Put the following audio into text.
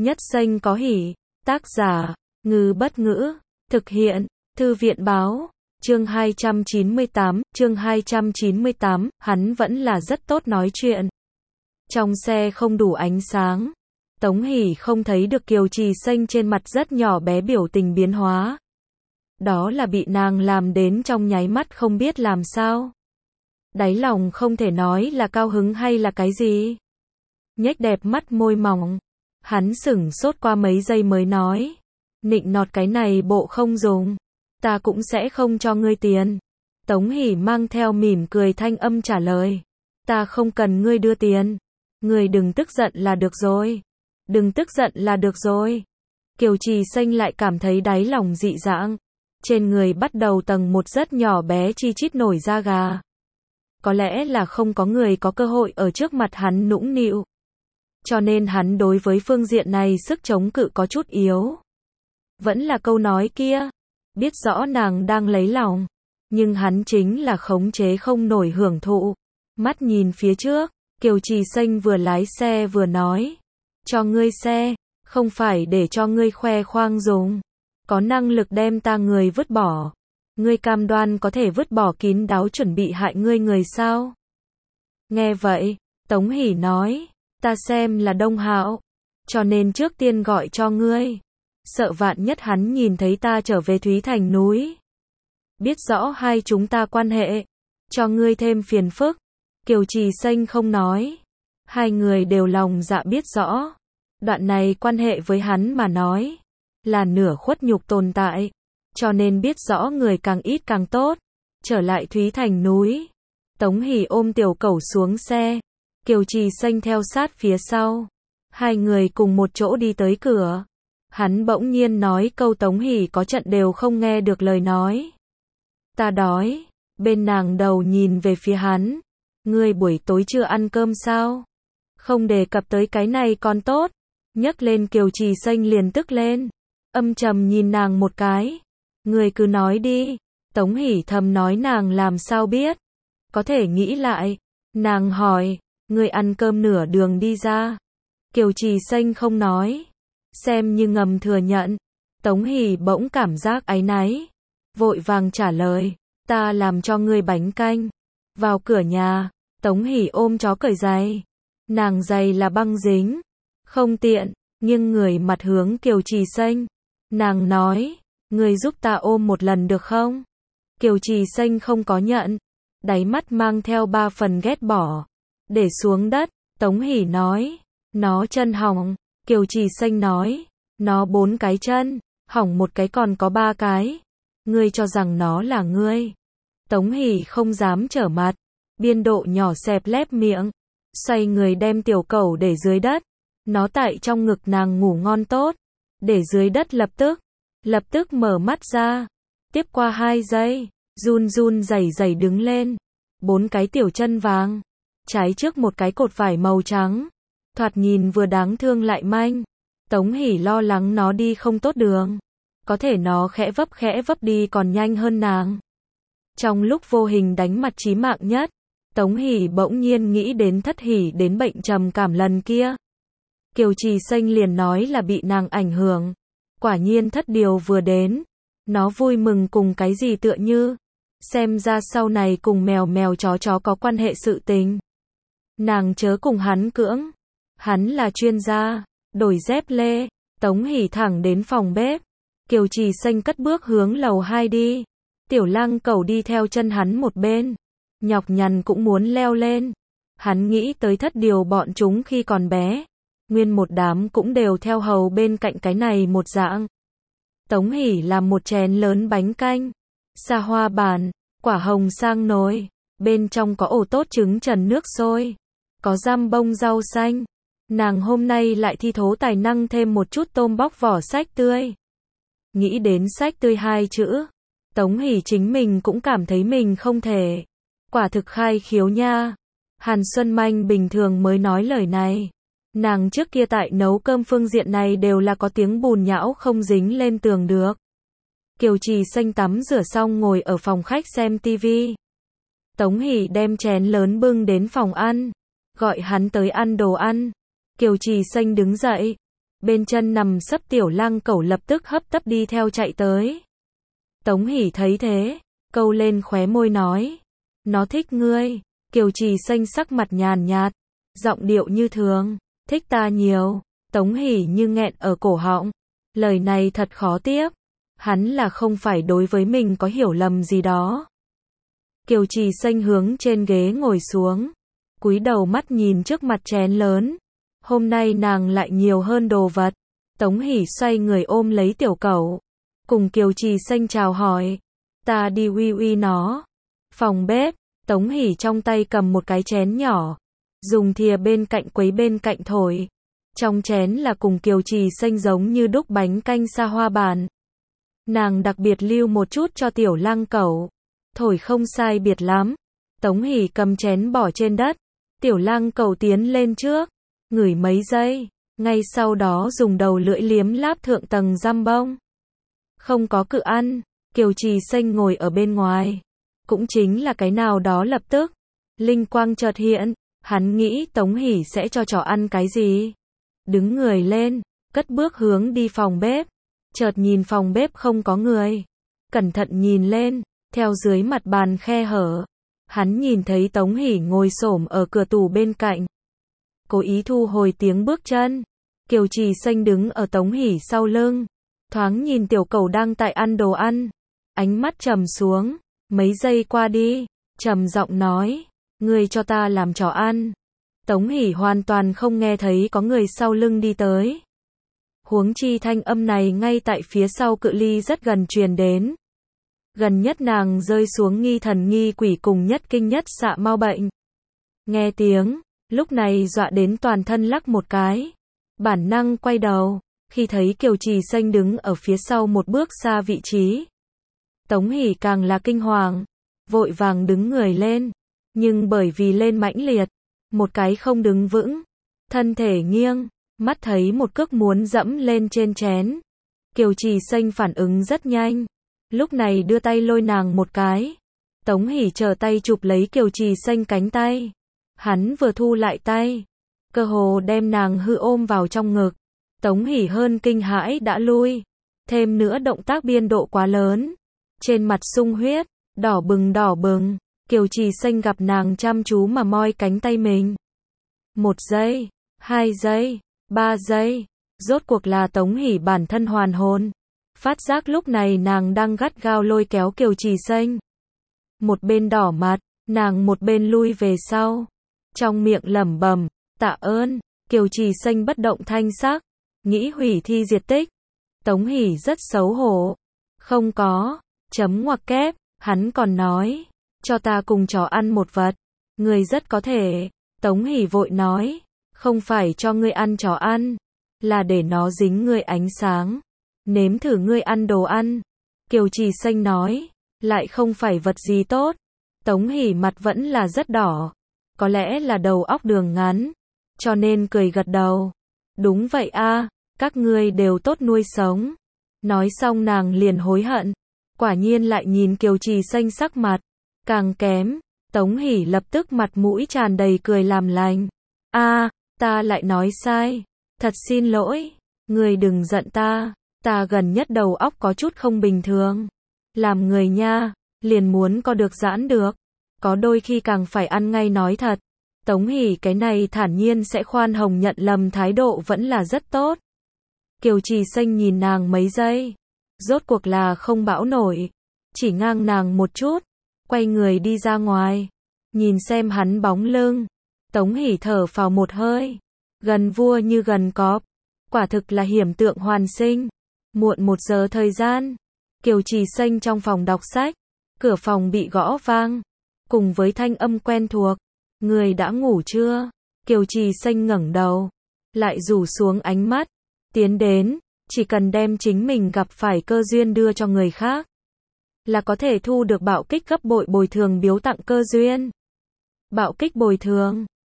Nhất xanh có hỉ. Tác giả, Ngư Bất Ngữ. Thực hiện, Thư viện Báo. Chương 298, hắn vẫn là rất tốt nói chuyện. Trong xe không đủ ánh sáng. Tống Hỷ không thấy được Kiều Trì Xanh trên mặt rất nhỏ bé biểu tình biến hóa. Đó là bị nàng làm đến trong nháy mắt không biết làm sao. Đáy lòng không thể nói là cao hứng hay là cái gì. Nhếch đẹp mắt môi mỏng. Hắn sửng sốt qua mấy giây mới nói. Nịnh nọt cái này bộ không dùng. Ta cũng sẽ không cho ngươi tiền. Tống Hỷ mang theo mỉm cười thanh âm trả lời. Ta không cần ngươi đưa tiền. Ngươi đừng tức giận là được rồi. Đừng tức giận là được rồi. Kiều Trì Xanh lại cảm thấy đáy lòng dị dạng. Trên người bắt đầu tầng một rất nhỏ bé chi chít nổi da gà. Có lẽ là không có người có cơ hội ở trước mặt hắn nũng nịu. Cho nên hắn đối với phương diện này sức chống cự có chút yếu. Vẫn là câu nói kia. Biết rõ nàng đang lấy lòng. Nhưng hắn chính là khống chế không nổi hưởng thụ. Mắt nhìn phía trước. Kiều Trì Xanh vừa lái xe vừa nói. Cho ngươi xe. Không phải để cho ngươi khoe khoang dùng. Có năng lực đem ta người vứt bỏ. Ngươi cam đoan có thể vứt bỏ kín đáo chuẩn bị hại ngươi người sao? Nghe vậy, Tống Hỷ nói. Ta xem là Đông Hạo. Cho nên trước tiên gọi cho ngươi. Sợ vạn nhất hắn nhìn thấy ta trở về Thúy Thành núi. Biết rõ hai chúng ta quan hệ. Cho ngươi thêm phiền phức. Kiều Trì Xanh không nói. Hai người đều lòng dạ biết rõ. Đoạn này quan hệ với hắn mà nói. Là nửa khuất nhục tồn tại. Cho nên biết rõ người càng ít càng tốt. Trở lại Thúy Thành núi. Tống Hỷ ôm tiểu cẩu xuống xe. Kiều Trì Xanh theo sát phía sau. Hai người cùng một chỗ đi tới cửa. Hắn bỗng nhiên nói câu Tống Hỷ có trận đều không nghe được lời nói. Ta đói. Bên nàng đầu nhìn về phía hắn. Ngươi buổi tối chưa ăn cơm sao? Không đề cập tới cái này còn tốt. Nhắc lên Kiều Trì Xanh liền tức lên. Âm trầm nhìn nàng một cái. Ngươi cứ nói đi. Tống Hỷ thầm nói nàng làm sao biết. Có thể nghĩ lại. Nàng hỏi. Ngươi ăn cơm nửa đường đi ra. Kiều Trì Xanh không nói. Xem như ngầm thừa nhận. Tống Hỷ bỗng cảm giác áy náy. Vội vàng trả lời. Ta làm cho ngươi bánh canh. Vào cửa nhà. Tống Hỷ ôm chó cởi giày. Nàng giày là băng dính. Không tiện. Nghiêng người mặt hướng Kiều Trì Xanh. Nàng nói. Ngươi giúp ta ôm một lần được không? Kiều Trì Xanh không có nhận. Đáy mắt mang theo 3 phần ghét bỏ. Để xuống đất. Tống Hỷ nói. Nó chân hỏng. Kiều Trì Xanh nói. Nó 4 cái chân. Hỏng một cái còn có 3 cái. Ngươi cho rằng nó là ngươi. Tống Hỷ không dám trở mặt. Biên độ nhỏ xẹp lép miệng. Xoay người đem tiểu cẩu để dưới đất. Nó tại trong ngực nàng ngủ ngon tốt. Để dưới đất lập tức mở mắt ra. Tiếp qua 2 giây. Run run rẩy rẩy đứng lên. 4 cái tiểu chân vàng. Trái trước một cái cột vải màu trắng. Thoạt nhìn vừa đáng thương lại manh. Tống Hỷ lo lắng nó đi không tốt đường. Có thể nó khẽ vấp đi còn nhanh hơn nàng. Trong lúc vô hình đánh mặt chí mạng nhất. Tống Hỷ bỗng nhiên nghĩ đến Thất Hỷ đến bệnh trầm cảm lần kia. Kiều Trì Xanh liền nói là bị nàng ảnh hưởng. Quả nhiên thất điều vừa đến. Nó vui mừng cùng cái gì tựa như. Xem ra sau này cùng mèo chó có quan hệ sự tình. Nàng chớ cùng hắn cưỡng. Hắn là chuyên gia. Đổi dép lê. Tống Hỷ thẳng đến phòng bếp. Kiều Trì Xanh cất bước hướng lầu 2 đi. Tiểu lang cẩu đi theo chân hắn một bên. Nhọc nhằn cũng muốn leo lên. Hắn nghĩ tới thất điều bọn chúng khi còn bé. Nguyên một đám cũng đều theo hầu bên cạnh cái này một dạng. Tống Hỷ làm một chén lớn bánh canh. Sa hoa bản. Quả hồng sang nồi. Bên trong có ổ tốt trứng trần nước sôi. Có giam bông rau xanh. Nàng hôm nay lại thi thố tài năng thêm một chút tôm bóc vỏ sách tươi. Nghĩ đến sách tươi 2 chữ. Tống Hỷ chính mình cũng cảm thấy mình không thể. Quả thực khai khiếu nha. Hàn Xuân Manh bình thường mới nói lời này. Nàng trước kia tại nấu cơm phương diện này đều là có tiếng bùn nhão không dính lên tường được. Kiều Trì Xanh tắm rửa xong ngồi ở phòng khách xem tivi. Tống Hỷ đem chén lớn bưng đến phòng ăn. Gọi hắn tới ăn đồ ăn. Kiều Trì Xanh đứng dậy. bên chân nằm sấp Tiểu Lang Cẩu lập tức hấp tấp đi theo chạy tới. Tống Hỷ thấy thế, câu lên khóe môi nói, nó thích ngươi. Kiều Trì Xanh sắc mặt nhàn nhạt, giọng điệu như thường, thích ta nhiều. Tống Hỷ như nghẹn ở cổ họng, lời này thật khó tiếp, hắn là không phải đối với mình có hiểu lầm gì đó. Kiều Trì Xanh hướng trên ghế ngồi xuống, cúi đầu mắt nhìn trước mặt chén lớn. Hôm nay nàng lại nhiều hơn đồ vật. Tống Hỷ xoay người ôm lấy Tiểu Cẩu, cùng Kiều Trì Xanh chào hỏi, ta đi uy uy nó. Phòng bếp, Tống Hỷ trong tay cầm một cái chén nhỏ, dùng thìa bên cạnh quấy bên cạnh thổi. Trong chén là cùng Kiều Trì Xanh giống như đúc bánh canh sa hoa bản. Nàng đặc biệt lưu một chút cho Tiểu Lang Cẩu, thổi không sai biệt lắm. Tống Hỷ cầm chén bỏ trên đất, Tiểu Lang Cẩu tiến lên trước, ngửi mấy giây, ngay sau đó dùng đầu lưỡi liếm láp thượng tầng giam bông. Không có cự ăn, Kiều Trì Xanh ngồi ở bên ngoài. Cũng chính là cái nào đó lập tức, linh quang chợt hiện, hắn nghĩ Tống Hỷ sẽ cho chó ăn cái gì. Đứng người lên, cất bước hướng đi phòng bếp, chợt nhìn phòng bếp không có người. Cẩn thận nhìn lên, theo dưới mặt bàn khe hở, hắn nhìn thấy Tống Hỷ ngồi xổm ở cửa tủ bên cạnh. Cố ý thu hồi tiếng bước chân. Kiều Trì Xanh đứng ở Tống Hỷ sau lưng, thoáng nhìn Tiểu Cẩu đang tại ăn đồ ăn, ánh mắt trầm xuống, mấy giây qua đi, trầm giọng nói, ngươi cho ta làm chó ăn. Tống Hỷ hoàn toàn không nghe thấy có người sau lưng đi tới. Huống chi thanh âm này ngay tại phía sau cự ly rất gần truyền đến. Gần nhất nàng rơi xuống nghi thần nghi quỷ cùng nhất kinh nhất xạ mau bệnh. Nghe tiếng, lúc này dọa đến toàn thân lắc một cái. Bản năng quay đầu, khi thấy Kiều Trì Xanh đứng ở phía sau một bước xa vị trí. Tống Hỷ càng là kinh hoàng, vội vàng đứng người lên. Nhưng bởi vì lên mãnh liệt, một cái không đứng vững, thân thể nghiêng, mắt thấy một cước muốn dẫm lên trên chén. Kiều Trì Xanh phản ứng rất nhanh, lúc này đưa tay lôi nàng một cái. Tống Hỷ trở tay chụp lấy Kiều Trì Xanh cánh tay. Hắn vừa thu lại tay, cơ hồ đem nàng hư ôm vào trong ngực. Tống Hỷ hơn kinh hãi đã lui, thêm nữa động tác biên độ quá lớn, trên mặt sung huyết, đỏ bừng. Kiều Trì Xanh gặp nàng chăm chú mà moi cánh tay mình. 1 giây, 2 giây, 3 giây, rốt cuộc là Tống Hỷ bản thân hoàn hồn, phát giác lúc này nàng đang gắt gao lôi kéo Kiều Trì Xanh. Một bên đỏ mặt, nàng một bên lui về sau, trong miệng lẩm bẩm, tạ ơn. Kiều Trì Xanh bất động thanh sắc, nghĩ hủy thi diệt tích. Tống Hỷ rất xấu hổ, không có, chấm ngoặc kép, hắn còn nói, cho ta cùng chó ăn một vật, người rất có thể. Tống Hỷ vội nói, không phải cho ngươi ăn chó ăn, là để nó dính ngươi ánh sáng, nếm thử ngươi ăn đồ ăn. Kiều Trì Xanh nói, lại không phải vật gì tốt. Tống Hỷ mặt vẫn là rất đỏ, có lẽ là đầu óc đường ngắn, cho nên cười gật đầu. Đúng vậy a, các ngươi đều tốt nuôi sống. Nói xong nàng liền hối hận, quả nhiên lại nhìn Kiều Trì Xanh sắc mặt càng kém. Tống Hỷ lập tức mặt mũi tràn đầy cười làm lành. Ta lại nói sai, thật xin lỗi, ngươi đừng giận ta gần nhất đầu óc có chút không bình thường. Làm người nha, liền muốn có được giãn được, có đôi khi càng phải ăn ngay nói thật. Tống Hỷ cái này thản nhiên sẽ khoan hồng nhận lầm thái độ vẫn là rất tốt. Kiều Trì Xanh nhìn nàng mấy giây, rốt cuộc là không bão nổi, chỉ ngang nàng một chút, quay người đi ra ngoài, nhìn xem hắn bóng lưng. Tống Hỷ thở phào một hơi, gần vua như gần cọp, quả thực là hiểm tượng hoàn sinh. Muộn 1 giờ thời gian, Kiều Trì Xanh trong phòng đọc sách, cửa phòng bị gõ vang, cùng với thanh âm quen thuộc, người đã ngủ chưa? Kiều Trì Xanh ngẩng đầu, lại rủ xuống ánh mắt, tiến đến, chỉ cần đem chính mình gặp phải cơ duyên đưa cho người khác, là có thể thu được bạo kích gấp bội bồi thường biếu tặng cơ duyên. Bạo kích bồi thường